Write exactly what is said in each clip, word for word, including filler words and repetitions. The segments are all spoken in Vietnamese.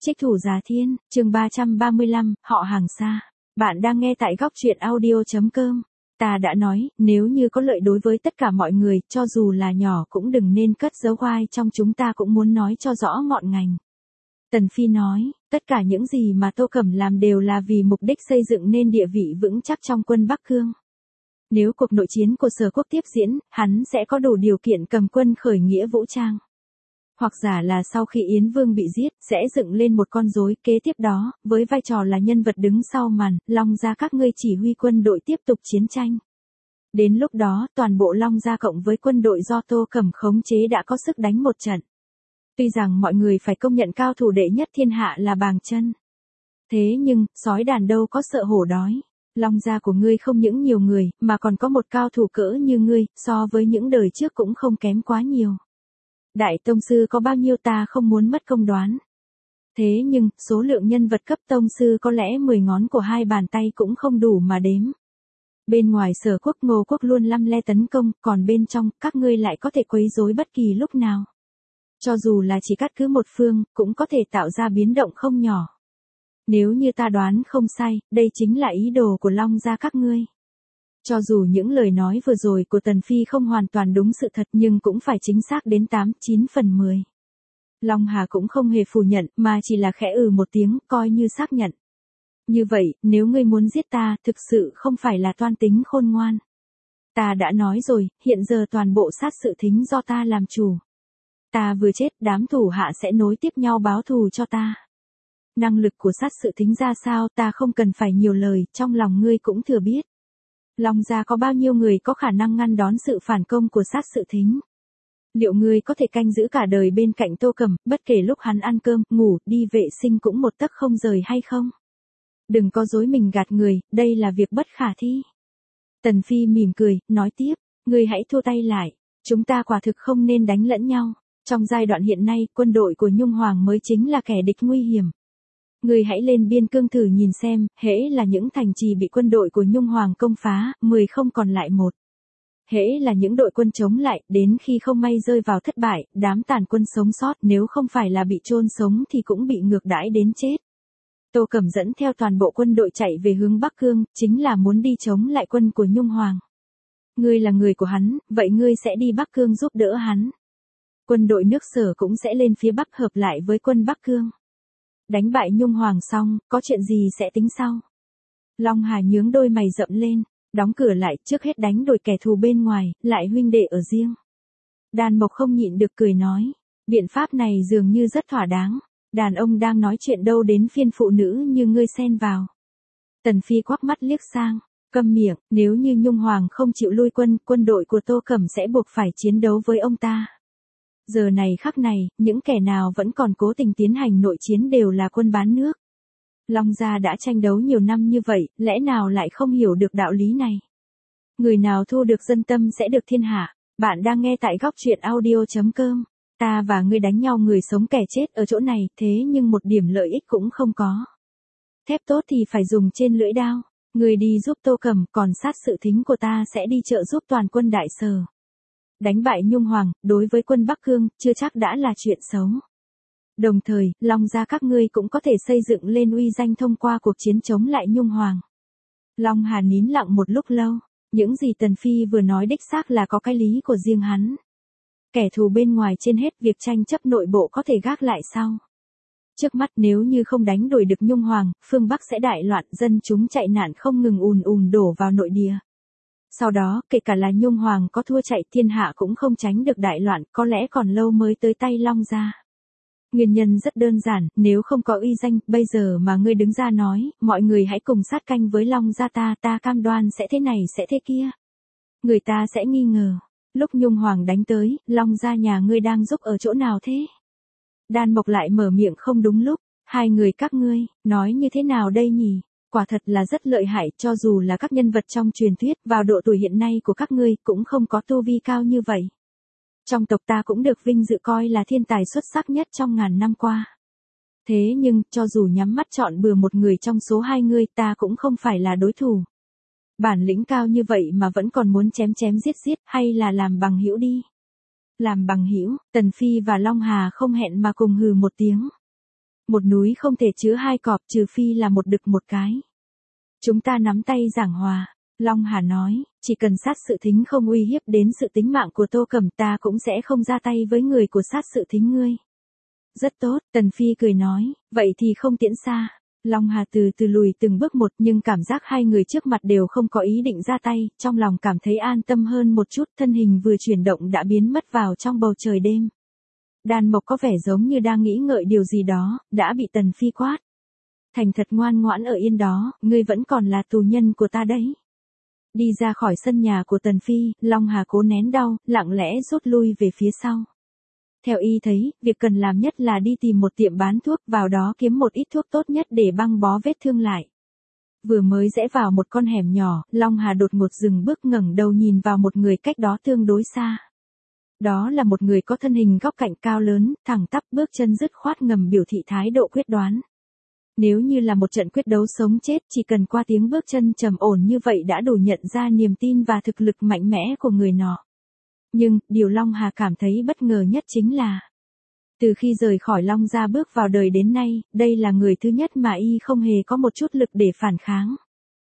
Trích thủ Giá Thiên, chương ba trăm ba mươi lăm, họ hàng xa. Bạn đang nghe tại góc truyện audio chấm com. Ta đã nói, nếu như có lợi đối với tất cả mọi người, cho dù là nhỏ cũng đừng nên cất giấu, ai trong chúng ta cũng muốn nói cho rõ ngọn ngành. Tần Phi nói, tất cả những gì mà Tô Cẩm làm đều là vì mục đích xây dựng nên địa vị vững chắc trong quân Bắc Cương. Nếu cuộc nội chiến của Sở Quốc tiếp diễn, hắn sẽ có đủ điều kiện cầm quân khởi nghĩa vũ trang. Hoặc giả là sau khi Yến Vương bị giết, sẽ dựng lên một con rối, kế tiếp đó, với vai trò là nhân vật đứng sau màn, Long gia các ngươi chỉ huy quân đội tiếp tục chiến tranh. Đến lúc đó, toàn bộ Long gia cộng với quân đội do Tô Cẩm khống chế đã có sức đánh một trận. Tuy rằng mọi người phải công nhận cao thủ đệ nhất thiên hạ là Bàng Chân. Thế nhưng, sói đàn đâu có sợ hổ đói. Long gia của ngươi không những nhiều người, mà còn có một cao thủ cỡ như ngươi, so với những đời trước cũng không kém quá nhiều. Đại tông sư có bao nhiêu ta không muốn mất công đoán. Thế nhưng, số lượng nhân vật cấp tông sư có lẽ mười ngón của hai bàn tay cũng không đủ mà đếm. Bên ngoài Sở Quốc Ngô Quốc luôn lăm le tấn công, còn bên trong, các ngươi lại có thể quấy rối bất kỳ lúc nào. Cho dù là chỉ cắt cứ một phương, cũng có thể tạo ra biến động không nhỏ. Nếu như ta đoán không sai, đây chính là ý đồ của Long gia các ngươi. Cho dù những lời nói vừa rồi của Tần Phi không hoàn toàn đúng sự thật nhưng cũng phải chính xác đến tám, chín phần mười. Long Hà cũng không hề phủ nhận mà chỉ là khẽ ừ một tiếng coi như xác nhận. Như vậy, nếu ngươi muốn giết ta, thực sự không phải là toan tính khôn ngoan. Ta đã nói rồi, hiện giờ toàn bộ sát sự thính do ta làm chủ. Ta vừa chết, đám thủ hạ sẽ nối tiếp nhau báo thù cho ta. Năng lực của sát sự thính ra sao ta không cần phải nhiều lời, trong lòng ngươi cũng thừa biết. Long gia có bao nhiêu người có khả năng ngăn đón sự phản công của sát sự thính? Liệu ngươi có thể canh giữ cả đời bên cạnh Tô Cẩm, bất kể lúc hắn ăn cơm, ngủ, đi vệ sinh cũng một tấc không rời hay không? Đừng có dối mình gạt người, đây là việc bất khả thi. Tần Phi mỉm cười, nói tiếp, ngươi hãy thua tay lại, chúng ta quả thực không nên đánh lẫn nhau. Trong giai đoạn hiện nay, quân đội của Nhung Hoàng mới chính là kẻ địch nguy hiểm. Ngươi hãy lên biên cương thử nhìn xem, hễ là những thành trì bị quân đội của Nhung Hoàng công phá, mười không còn lại một. Hễ là những đội quân chống lại, đến khi không may rơi vào thất bại, đám tàn quân sống sót nếu không phải là bị chôn sống thì cũng bị ngược đãi đến chết. Tô Cẩm dẫn theo toàn bộ quân đội chạy về hướng Bắc Cương, chính là muốn đi chống lại quân của Nhung Hoàng. Ngươi là người của hắn, vậy ngươi sẽ đi Bắc Cương giúp đỡ hắn. Quân đội nước Sở cũng sẽ lên phía Bắc hợp lại với quân Bắc Cương. Đánh bại Nhung Hoàng xong, có chuyện gì sẽ tính sau? Long Hà nhướng đôi mày rậm lên, đóng cửa lại, trước hết đánh đuổi kẻ thù bên ngoài, lại huynh đệ ở riêng. Đàn Mộc không nhịn được cười nói, biện pháp này dường như rất thỏa đáng, đàn ông đang nói chuyện đâu đến phiên phụ nữ như ngươi xen vào. Tần Phi quắc mắt liếc sang, câm miệng, nếu như Nhung Hoàng không chịu lui quân, quân đội của Tô Cẩm sẽ buộc phải chiến đấu với ông ta. Giờ này khắc này, những kẻ nào vẫn còn cố tình tiến hành nội chiến đều là quân bán nước. Long gia đã tranh đấu nhiều năm như vậy, lẽ nào lại không hiểu được đạo lý này? Người nào thu được dân tâm sẽ được thiên hạ. Bạn đang nghe tại góc truyện audio chấm com. Ta và ngươi đánh nhau người sống kẻ chết ở chỗ này, thế nhưng một điểm lợi ích cũng không có. Thép tốt thì phải dùng trên lưỡi đao. Ngươi đi giúp Tô Cẩm, còn sát sự thính của ta sẽ đi trợ giúp toàn quân Đại Sở. Đánh bại Nhung Hoàng, đối với quân Bắc Cương, chưa chắc đã là chuyện xấu. Đồng thời, Long gia các ngươi cũng có thể xây dựng lên uy danh thông qua cuộc chiến chống lại Nhung Hoàng. Long Hà nín lặng một lúc lâu, những gì Tần Phi vừa nói đích xác là có cái lý của riêng hắn. Kẻ thù bên ngoài trên hết, việc tranh chấp nội bộ có thể gác lại sau. Trước mắt nếu như không đánh đuổi được Nhung Hoàng, phương Bắc sẽ đại loạn, dân chúng chạy nạn không ngừng ùn ùn đổ vào nội địa. Sau đó, kể cả là Nhung Hoàng có thua chạy, thiên hạ cũng không tránh được đại loạn, có lẽ còn lâu mới tới tay Long gia. Nguyên nhân rất đơn giản, nếu không có uy danh, bây giờ mà ngươi đứng ra nói, mọi người hãy cùng sát canh với Long gia ta, ta cam đoan sẽ thế này sẽ thế kia. Người ta sẽ nghi ngờ, lúc Nhung Hoàng đánh tới, Long gia nhà ngươi đang giúp ở chỗ nào thế? Đan Mộc lại mở miệng không đúng lúc, hai người các ngươi, nói như thế nào đây nhỉ? Quả thật là rất lợi hại, cho dù là các nhân vật trong truyền thuyết, vào độ tuổi hiện nay của các ngươi, cũng không có tu vi cao như vậy. Trong tộc ta cũng được vinh dự coi là thiên tài xuất sắc nhất trong ngàn năm qua. Thế nhưng, cho dù nhắm mắt chọn bừa một người trong số hai ngươi, ta cũng không phải là đối thủ. Bản lĩnh cao như vậy mà vẫn còn muốn chém chém giết giết, hay là làm bằng hữu đi. Làm bằng hữu, Tần Phi và Long Hà không hẹn mà cùng hừ một tiếng. Một núi không thể chứa hai cọp trừ phi là một đực một cái. Chúng ta nắm tay giảng hòa. Long Hà nói, chỉ cần sát sự thính không uy hiếp đến sự tính mạng của Tô Cẩm ta cũng sẽ không ra tay với người của sát sự thính ngươi. Rất tốt, Tần Phi cười nói, vậy thì không tiễn xa. Long Hà từ từ lùi từng bước một nhưng cảm giác hai người trước mặt đều không có ý định ra tay, trong lòng cảm thấy an tâm hơn một chút, thân hình vừa chuyển động đã biến mất vào trong bầu trời đêm. Đan Mộc có vẻ giống như đang nghĩ ngợi điều gì đó, đã bị Tần Phi quát. Thành thật ngoan ngoãn ở yên đó, ngươi vẫn còn là tù nhân của ta đấy. Đi ra khỏi sân nhà của Tần Phi, Long Hà cố nén đau, lặng lẽ rút lui về phía sau. Theo y thấy, việc cần làm nhất là đi tìm một tiệm bán thuốc, vào đó kiếm một ít thuốc tốt nhất để băng bó vết thương lại. Vừa mới rẽ vào một con hẻm nhỏ, Long Hà đột ngột dừng bước ngẩng đầu nhìn vào một người cách đó tương đối xa. Đó là một người có thân hình góc cạnh cao lớn, thẳng tắp, bước chân dứt khoát ngầm biểu thị thái độ quyết đoán. Nếu như là một trận quyết đấu sống chết, chỉ cần qua tiếng bước chân trầm ổn như vậy đã đủ nhận ra niềm tin và thực lực mạnh mẽ của người nọ. Nhưng, điều Long Hà cảm thấy bất ngờ nhất chính là, từ khi rời khỏi Long gia bước vào đời đến nay, đây là người thứ nhất mà y không hề có một chút lực để phản kháng.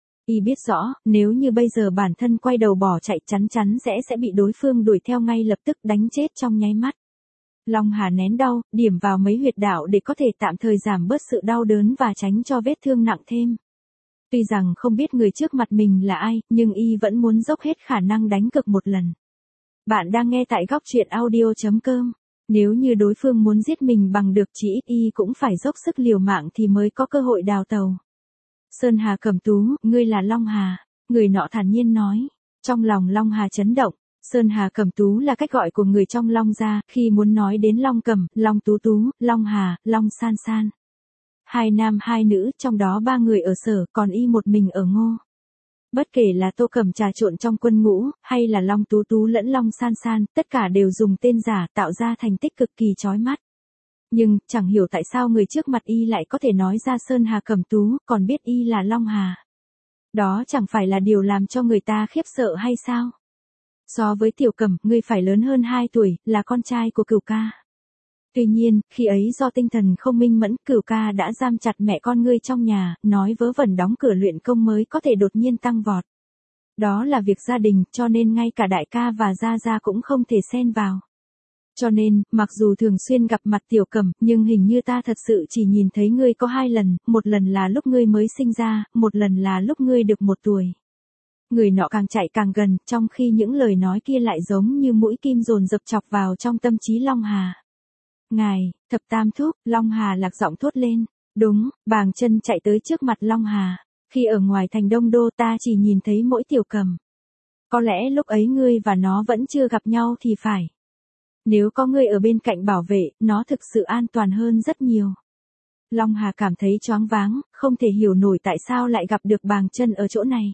Y biết rõ, nếu như bây giờ bản thân quay đầu bỏ chạy chắn chắn sẽ sẽ bị đối phương đuổi theo ngay lập tức đánh chết trong nháy mắt. Long Hà nén đau, điểm vào mấy huyệt đạo để có thể tạm thời giảm bớt sự đau đớn và tránh cho vết thương nặng thêm. Tuy rằng không biết người trước mặt mình là ai, nhưng y vẫn muốn dốc hết khả năng đánh cực một lần. Bạn đang nghe tại góc truyện audio chấm com. Nếu như đối phương muốn giết mình bằng được chỉ ít y cũng phải dốc sức liều mạng thì mới có cơ hội đào tàu. Sơn Hà Cẩm Tú, ngươi là Long Hà, người nọ thản nhiên nói. Trong lòng Long Hà chấn động. Sơn Hà Cẩm Tú là cách gọi của người trong Long gia, khi muốn nói đến Long Cẩm, Long Tú Tú, Long Hà, Long San San. Hai nam hai nữ, trong đó ba người ở Sở, còn y một mình ở Ngô. Bất kể là Tô Cẩm trà trộn trong quân ngũ, hay là Long Tú Tú lẫn Long San San, tất cả đều dùng tên giả tạo ra thành tích cực kỳ chói mắt. Nhưng, chẳng hiểu tại sao người trước mặt y lại có thể nói ra Sơn Hà Cẩm Tú, còn biết y là Long Hà. Đó chẳng phải là điều làm cho người ta khiếp sợ hay sao? So với Tiểu Cẩm, ngươi phải lớn hơn hai tuổi, là con trai của Cửu ca. Tuy nhiên, khi ấy do tinh thần không minh mẫn, Cửu ca đã giam chặt mẹ con ngươi trong nhà, nói vớ vẩn đóng cửa luyện công mới có thể đột nhiên tăng vọt. Đó là việc gia đình, cho nên ngay cả đại ca và gia gia cũng không thể xen vào. Cho nên, mặc dù thường xuyên gặp mặt Tiểu Cẩm, nhưng hình như ta thật sự chỉ nhìn thấy ngươi có hai lần, một lần là lúc ngươi mới sinh ra, một lần là lúc ngươi được một tuổi. Người nọ càng chạy càng gần, trong khi những lời nói kia lại giống như mũi kim dồn dập chọc vào trong tâm trí Long Hà. Ngài, thập tam thúc, Long Hà lạc giọng thốt lên. Đúng, Bàng Chân chạy tới trước mặt Long Hà. Khi ở ngoài thành Đông Đô ta chỉ nhìn thấy mỗi Tiểu Cẩm. Có lẽ lúc ấy ngươi và nó vẫn chưa gặp nhau thì phải. Nếu có ngươi ở bên cạnh bảo vệ, nó thực sự an toàn hơn rất nhiều. Long Hà cảm thấy choáng váng, không thể hiểu nổi tại sao lại gặp được Bàng Chân ở chỗ này.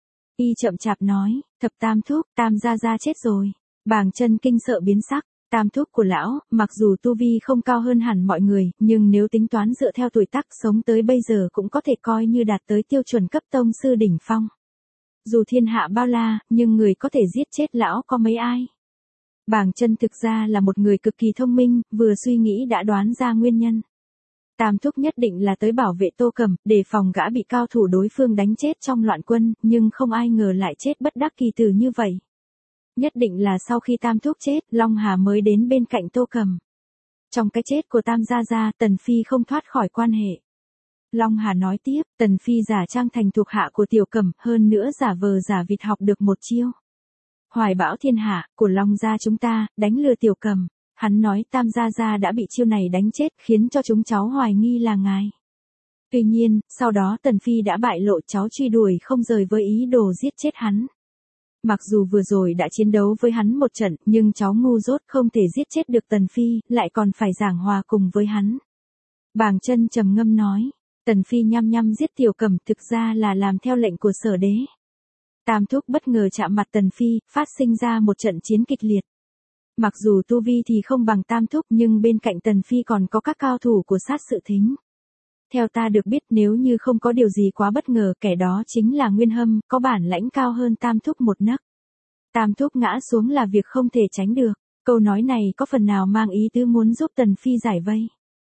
Y chậm chạp nói, thập tam thúc, Tam gia gia chết rồi. Bàng Chân kinh sợ biến sắc. Tam thúc của lão, mặc dù tu vi không cao hơn hẳn mọi người, nhưng nếu tính toán dựa theo tuổi tác sống tới bây giờ cũng có thể coi như đạt tới tiêu chuẩn cấp tông sư đỉnh phong. Dù thiên hạ bao la, nhưng người có thể giết chết lão có mấy ai. Bàng Chân thực ra là một người cực kỳ thông minh, vừa suy nghĩ đã đoán ra nguyên nhân. Tam thúc nhất định là tới bảo vệ Tô Cẩm, để phòng gã bị cao thủ đối phương đánh chết trong loạn quân, nhưng không ai ngờ lại chết bất đắc kỳ tử như vậy. Nhất định là sau khi Tam thúc chết, Long Hà mới đến bên cạnh Tô Cẩm. Trong cái chết của Tam gia gia, Tần Phi không thoát khỏi quan hệ. Long Hà nói tiếp, Tần Phi giả trang thành thuộc hạ của Tiểu Cẩm, hơn nữa giả vờ giả vịt học được một chiêu. Hoài bão thiên hạ, của Long gia chúng ta, đánh lừa Tiểu Cẩm. Hắn nói Tam gia gia đã bị chiêu này đánh chết, khiến cho chúng cháu hoài nghi là ngài. Tuy nhiên, sau đó Tần Phi đã bại lộ, cháu truy đuổi không rời với ý đồ giết chết hắn. Mặc dù vừa rồi đã chiến đấu với hắn một trận, nhưng cháu ngu dốt không thể giết chết được Tần Phi, lại còn phải giảng hòa cùng với hắn. Bàng Chân trầm ngâm nói, Tần Phi nhăm nhăm giết Tiểu Cẩm thực ra là làm theo lệnh của Sở đế. Tam thúc bất ngờ chạm mặt Tần Phi, phát sinh ra một trận chiến kịch liệt. Mặc dù tu vi thì không bằng Tam thúc, nhưng bên cạnh Tần Phi còn có các cao thủ của sát sự thính. Theo ta được biết, nếu như không có điều gì quá bất ngờ, kẻ đó chính là Nguyên Hâm, có bản lãnh cao hơn Tam thúc một nấc. Tam thúc ngã xuống là việc không thể tránh được. Câu nói này có phần nào mang ý tứ muốn giúp Tần Phi giải vây.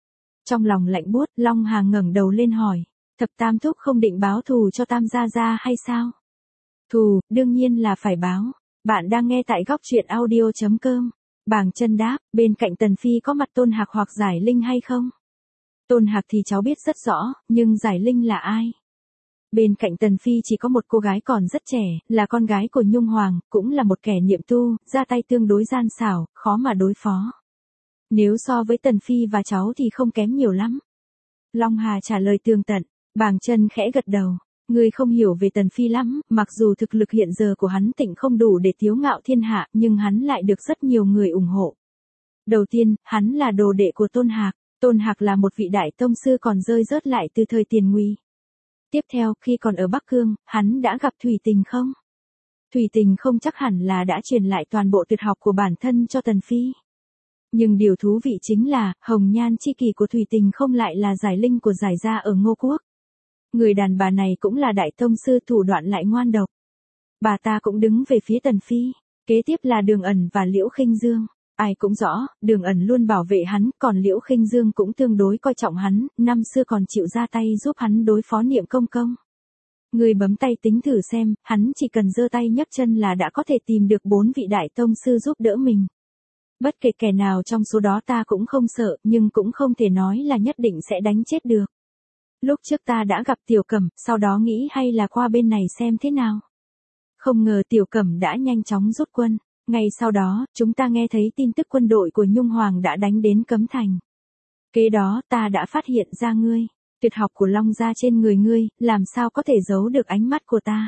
Trong lòng lạnh buốt, Long Hà ngẩng đầu lên hỏi, thập tam thúc không định báo thù cho Tam gia gia hay sao? Thù, đương nhiên là phải báo. Bạn đang nghe tại góc truyện audio.com. Bàng Chân đáp, bên cạnh Tần Phi có mặt Tôn Hạc hoặc Giải Linh hay không? Tôn Hạc thì cháu biết rất rõ, nhưng Giải Linh là ai? Bên cạnh Tần Phi chỉ có một cô gái còn rất trẻ, là con gái của Nhung Hoàng, cũng là một kẻ niệm tu, ra tay tương đối gian xảo, khó mà đối phó. Nếu so với Tần Phi và cháu thì không kém nhiều lắm. Long Hà trả lời tường tận. Bàng Chân khẽ gật đầu. Ngươi không hiểu về Tần Phi lắm, mặc dù thực lực hiện giờ của hắn tịnh không đủ để tiếu ngạo thiên hạ, nhưng hắn lại được rất nhiều người ủng hộ. Đầu tiên, hắn là đồ đệ của Tôn Hạc. Tôn Hạc là một vị đại tông sư còn rơi rớt lại từ thời tiền Ngụy. Tiếp theo, khi còn ở Bắc Cương, hắn đã gặp Thủy Tình không? Thủy Tình không chắc hẳn là đã truyền lại toàn bộ tuyệt học của bản thân cho Tần Phi. Nhưng điều thú vị chính là, hồng nhan chi kỷ của Thủy Tình không lại là Giải Linh của Giải gia ở Ngô Quốc. Người đàn bà này cũng là đại tông sư, thủ đoạn lại ngoan độc. Bà ta cũng đứng về phía Tần Phi. Kế tiếp là Đường Ẩn và Liễu Khinh Dương. Ai cũng rõ, Đường Ẩn luôn bảo vệ hắn, còn Liễu Khinh Dương cũng tương đối coi trọng hắn, năm xưa còn chịu ra tay giúp hắn đối phó Niệm Công Công. Người bấm tay tính thử xem, hắn chỉ cần giơ tay nhấc chân là đã có thể tìm được bốn vị đại tông sư giúp đỡ mình. Bất kể kẻ nào trong số đó ta cũng không sợ, nhưng cũng không thể nói là nhất định sẽ đánh chết được. Lúc trước ta đã gặp Tiểu Cẩm, sau đó nghĩ hay là qua bên này xem thế nào. Không ngờ Tiểu Cẩm đã nhanh chóng rút quân. Ngay sau đó, chúng ta nghe thấy tin tức quân đội của Nhung Hoàng đã đánh đến Cấm Thành. Kế đó ta đã phát hiện ra ngươi. Tuyệt học của Long gia trên người ngươi, làm sao có thể giấu được ánh mắt của ta.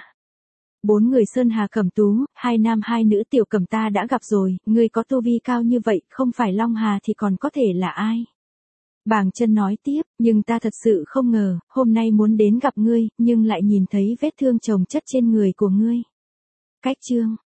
Bốn người Sơn Hà Cẩm Tú, hai nam hai nữ Tiểu Cẩm ta đã gặp rồi, ngươi có tu vi cao như vậy, không phải Long Hà thì còn có thể là ai? Bàng Chân nói tiếp, nhưng ta thật sự không ngờ, hôm nay muốn đến gặp ngươi, nhưng lại nhìn thấy vết thương chồng chất trên người của ngươi. Cách chương